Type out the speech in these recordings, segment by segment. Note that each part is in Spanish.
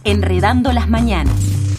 Enredando las Mañanas.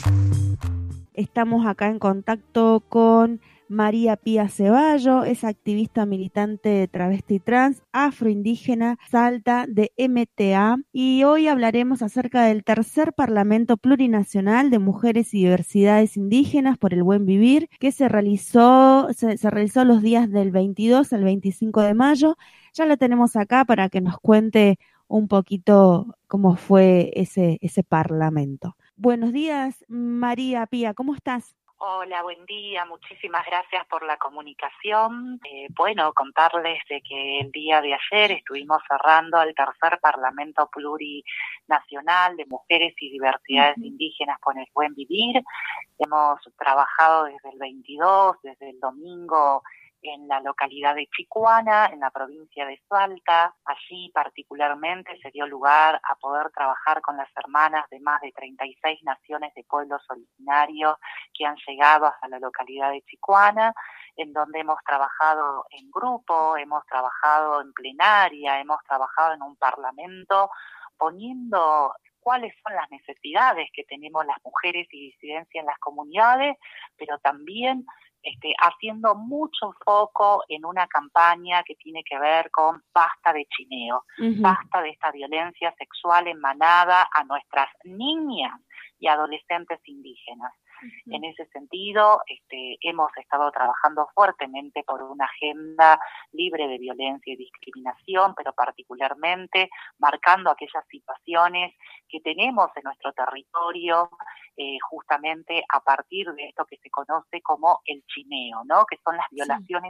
Estamos acá en contacto con María Pía Ceballo, es activista militante de travesti trans, afroindígena, Salta, de MTA, y hoy hablaremos acerca del tercer Parlamento Plurinacional de Mujeres y Diversidades Indígenas por el Buen Vivir, que se realizó los días del 22 al 25 de mayo. Ya la tenemos acá para que nos cuente un poquito cómo fue ese Parlamento. Buenos días, María Pía, ¿cómo estás? Hola, buen día, muchísimas gracias por la comunicación. Contarles de que el día de ayer estuvimos cerrando el tercer Parlamento Plurinacional de Mujeres y Diversidades Indígenas por el Buen Vivir. Hemos trabajado desde el 22, desde el domingo, en la localidad de Chicuana, en la provincia de Salta. Allí particularmente se dio lugar a poder trabajar con las hermanas de más de 36 naciones de pueblos originarios que han llegado hasta la localidad de Chicuana, en donde hemos trabajado en grupo, hemos trabajado en plenaria, hemos trabajado en un parlamento, poniendo cuáles son las necesidades que tenemos las mujeres y disidencia en las comunidades, pero también haciendo mucho foco en una campaña que tiene que ver con basta de chineo, basta de esta violencia sexual en manada a nuestras niñas y adolescentes indígenas. En ese sentido, hemos estado trabajando fuertemente por una agenda libre de violencia y discriminación, pero particularmente marcando aquellas situaciones que tenemos en nuestro territorio, justamente a partir de esto que se conoce como el chineo, ¿no? Que son las violaciones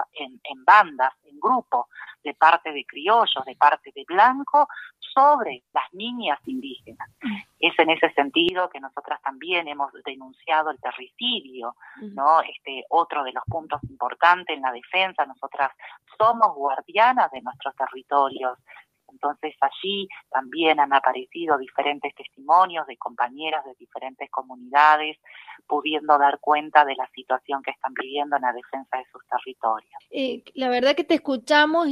en bandas, en grupos, de parte de criollos, de parte de blancos, sobre las niñas indígenas. Es en ese sentido que nosotras también hemos denunciado el terricidio, ¿no? Otro de los puntos importantes en la defensa. Nosotras somos guardianas de nuestros territorios. Entonces allí también han aparecido diferentes testimonios de compañeras de diferentes comunidades, pudiendo dar cuenta de la situación que están viviendo en la defensa de sus territorios. La verdad que te escuchamos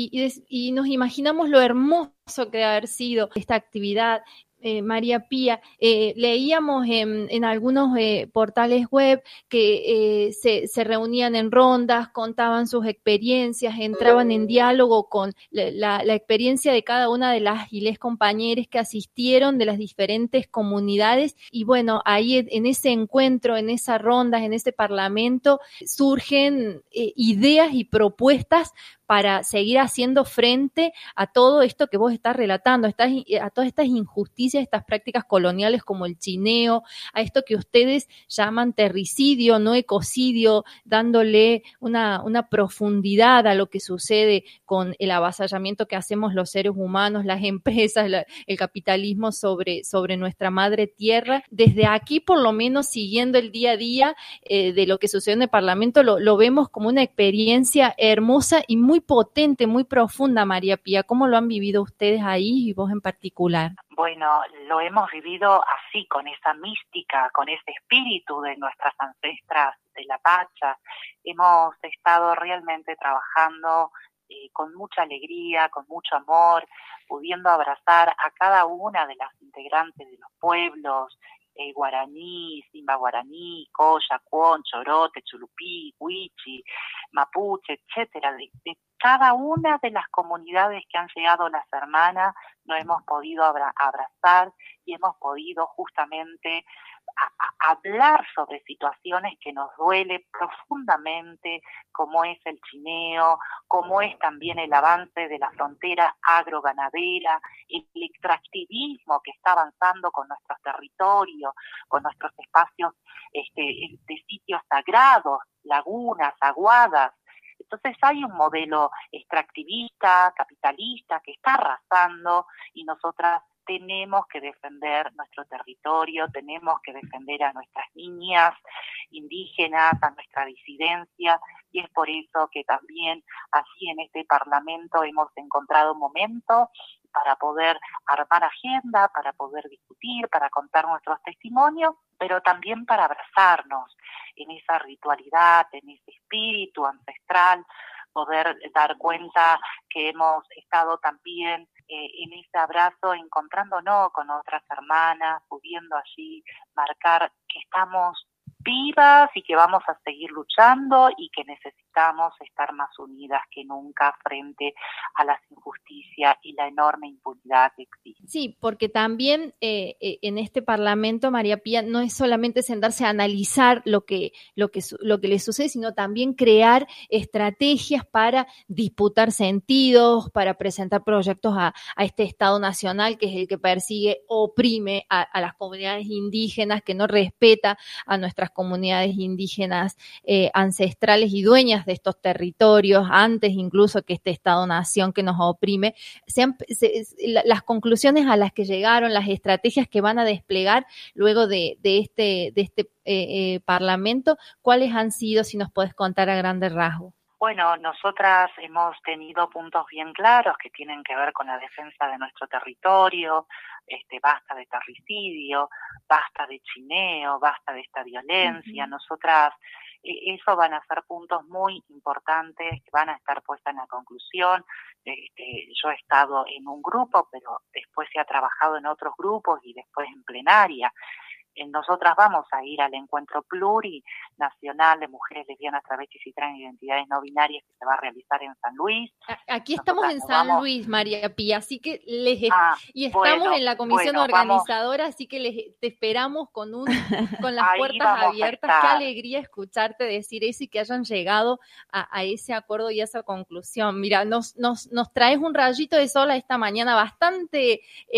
y nos imaginamos lo hermoso que debe haber sido esta actividad. María Pía, leíamos en algunos portales web que se reunían en rondas, contaban sus experiencias, entraban en diálogo con la experiencia de cada una de las y les compañeros que asistieron de las diferentes comunidades, y bueno, ahí en ese encuentro, en esas rondas, en ese parlamento, surgen ideas y propuestas para seguir haciendo frente a todo esto que vos estás relatando, a todas estas injusticias, estas prácticas coloniales como el chineo, a esto que ustedes llaman terricidio, no ecocidio, dándole una profundidad a lo que sucede con el avasallamiento que hacemos los seres humanos, las empresas, el capitalismo sobre nuestra madre tierra. Desde aquí, por lo menos, siguiendo el día a día de lo que sucede en el Parlamento, lo vemos como una experiencia hermosa y muy potente, muy profunda, María Pía. ¿Cómo lo han vivido ustedes ahí y vos en particular? Bueno, lo hemos vivido así, con esa mística, con ese espíritu de nuestras ancestras de la Pacha. Hemos estado realmente trabajando con mucha alegría, con mucho amor, pudiendo abrazar a cada una de las integrantes de los pueblos, guaraní, simba guaraní, coya, cuon, chorote, chulupí, huichi, mapuche, etcétera, de cada una de las comunidades que han llegado las hermanas, nos hemos podido abrazar y hemos podido justamente hablar sobre situaciones que nos duele profundamente, como es el chineo, como es también el avance de la frontera agroganadera, el extractivismo que está avanzando con nuestros territorios, con nuestros espacios de sitios sagrados, lagunas, aguadas. Entonces hay un modelo extractivista, capitalista, que está arrasando, y nosotras tenemos que defender nuestro territorio, tenemos que defender a nuestras niñas indígenas, a nuestra disidencia, y es por eso que también así en este Parlamento hemos encontrado un momento para poder armar agenda, para poder discutir, para contar nuestros testimonios, pero también para abrazarnos en esa ritualidad, en ese espíritu ancestral, poder dar cuenta que hemos estado también en ese abrazo, encontrándonos con otras hermanas, pudiendo allí marcar que estamos vivas y que vamos a seguir luchando y que necesitamos estar más unidas que nunca frente a las injusticias y la enorme impunidad que existe. Sí, porque también en este Parlamento, María Pía, no es solamente sentarse a analizar lo que le sucede, sino también crear estrategias para disputar sentidos, para presentar proyectos a este Estado Nacional, que es el que persigue, oprime a las comunidades indígenas, que no respeta a nuestras comunidades indígenas ancestrales y dueñas de estos territorios, antes incluso que este Estado-Nación que nos oprime. Las conclusiones a las que llegaron, las estrategias que van a desplegar luego de este Parlamento, ¿cuáles han sido, si nos puedes contar a grandes rasgos? Bueno, nosotras hemos tenido puntos bien claros que tienen que ver con la defensa de nuestro territorio, basta de terricidio, basta de chineo, basta de esta violencia. Nosotras, eso van a ser puntos muy importantes que van a estar puestas en la conclusión. Yo he estado en un grupo, pero después se ha trabajado en otros grupos y después en plenaria. Nosotras vamos a ir al encuentro plurinacional de mujeres lesbianas, travestis y trans identidades no binarias que se va a realizar en San Luis. Aquí estamos en San Luis, María Pía, así que estamos en la comisión organizadora, así que te esperamos con las puertas abiertas. Qué alegría escucharte decir eso y que hayan llegado a ese acuerdo y a esa conclusión. Mira, nos traes un rayito de sol esta mañana bastante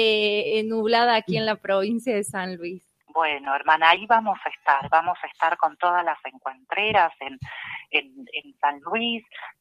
nublada aquí en la provincia de San Luis. Bueno, hermana, ahí vamos a estar con todas las encuentreras en San Luis,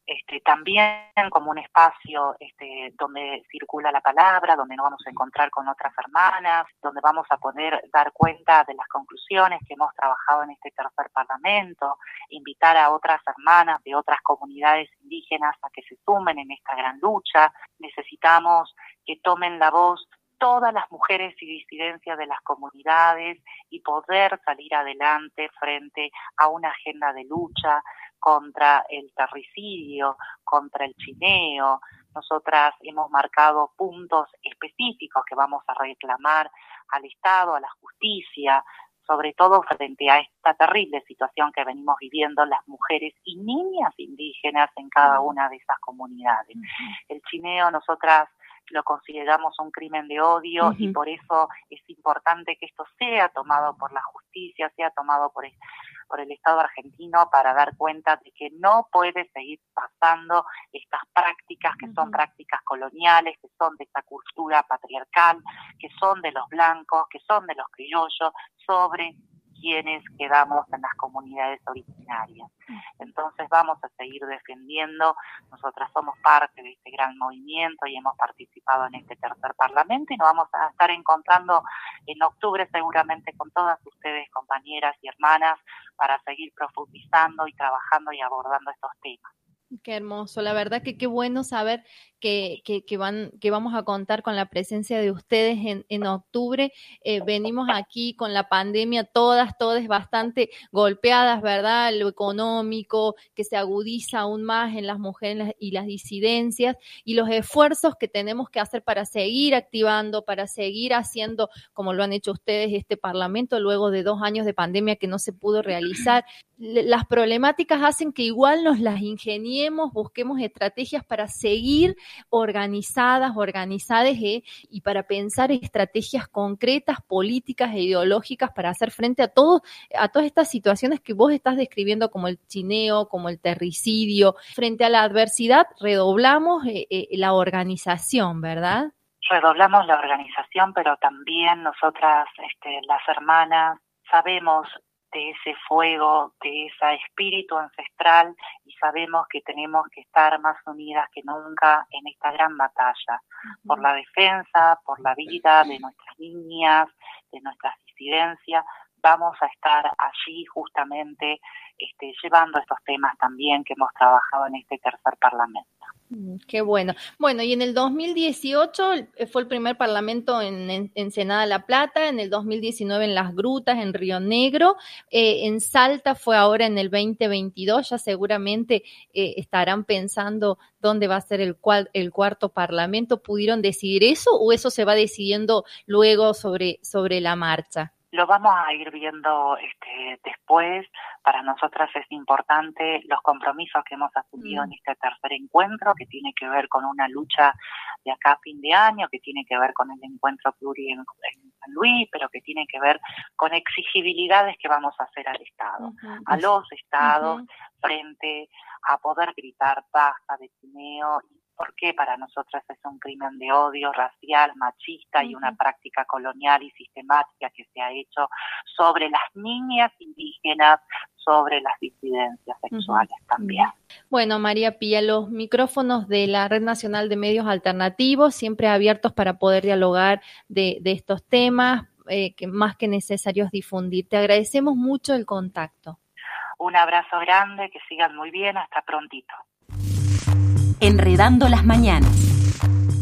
también como un espacio donde circula la palabra, donde nos vamos a encontrar con otras hermanas, donde vamos a poder dar cuenta de las conclusiones que hemos trabajado en este tercer Parlamento, invitar a otras hermanas de otras comunidades indígenas a que se sumen en esta gran lucha. Necesitamos que tomen la voz todas las mujeres y disidencias de las comunidades y poder salir adelante frente a una agenda de lucha contra el terricidio, contra el chineo. Nosotras hemos marcado puntos específicos que vamos a reclamar al Estado, a la justicia, sobre todo frente a esta terrible situación que venimos viviendo las mujeres y niñas indígenas en cada una de esas comunidades. El chineo, nosotras lo consideramos un crimen de odio y por eso es importante que esto sea tomado por la justicia, sea tomado por el Estado argentino para dar cuenta de que no puede seguir pasando estas prácticas que son prácticas coloniales, que son de esta cultura patriarcal, que son de los blancos, que son de los criollos, sobre quienes quedamos en las comunidades originarias. Entonces vamos a seguir defendiendo, nosotras somos parte de este gran movimiento y hemos participado en este tercer Parlamento y nos vamos a estar encontrando en octubre seguramente con todas ustedes, compañeras y hermanas, para seguir profundizando y trabajando y abordando estos temas. Qué hermoso, la verdad que qué bueno saber que vamos a contar con la presencia de ustedes en octubre. Venimos aquí con la pandemia todas bastante golpeadas, ¿verdad? Lo económico que se agudiza aún más en las mujeres y las disidencias y los esfuerzos que tenemos que hacer para seguir activando, para seguir haciendo, como lo han hecho ustedes, este Parlamento luego de 2 años de pandemia que no se pudo realizar. Las problemáticas hacen que igual nos las ingeniemos, busquemos estrategias para seguir organizadas y para pensar estrategias concretas, políticas e ideológicas para hacer frente a todas estas situaciones que vos estás describiendo como el chineo, como el terricidio. Frente a la adversidad redoblamos la organización, ¿verdad? Redoblamos la organización, pero también nosotras, las hermanas, sabemos de ese fuego, de ese espíritu ancestral y sabemos que tenemos que estar más unidas que nunca en esta gran batalla por la defensa, por la vida de nuestras niñas, de nuestras disidencias. Vamos a estar allí justamente llevando estos temas también que hemos trabajado en este tercer Parlamento. Qué bueno. Bueno, y en el 2018 fue el primer parlamento en Ensenada de la Plata, en el 2019 en Las Grutas, en Río Negro, en Salta fue ahora en el 2022, ya seguramente estarán pensando dónde va a ser el cuarto parlamento. ¿Pudieron decidir eso o eso se va decidiendo luego sobre la marcha? Lo vamos a ir viendo después. Para nosotras es importante los compromisos que hemos asumido en este tercer encuentro, que tiene que ver con una lucha de acá a fin de año, que tiene que ver con el encuentro pluri en San Luis, pero que tiene que ver con exigibilidades que vamos a hacer al Estado, a los Estados, frente a poder gritar basta de chineo. ¿Por qué para nosotras es un crimen de odio racial, machista y una práctica colonial y sistemática que se ha hecho sobre las niñas indígenas, sobre las disidencias sexuales también? Bueno, María Pía, los micrófonos de la Red Nacional de Medios Alternativos siempre abiertos para poder dialogar de estos temas, que más que necesarios difundir. Te agradecemos mucho el contacto. Un abrazo grande, que sigan muy bien, hasta prontito. Enredando las mañanas.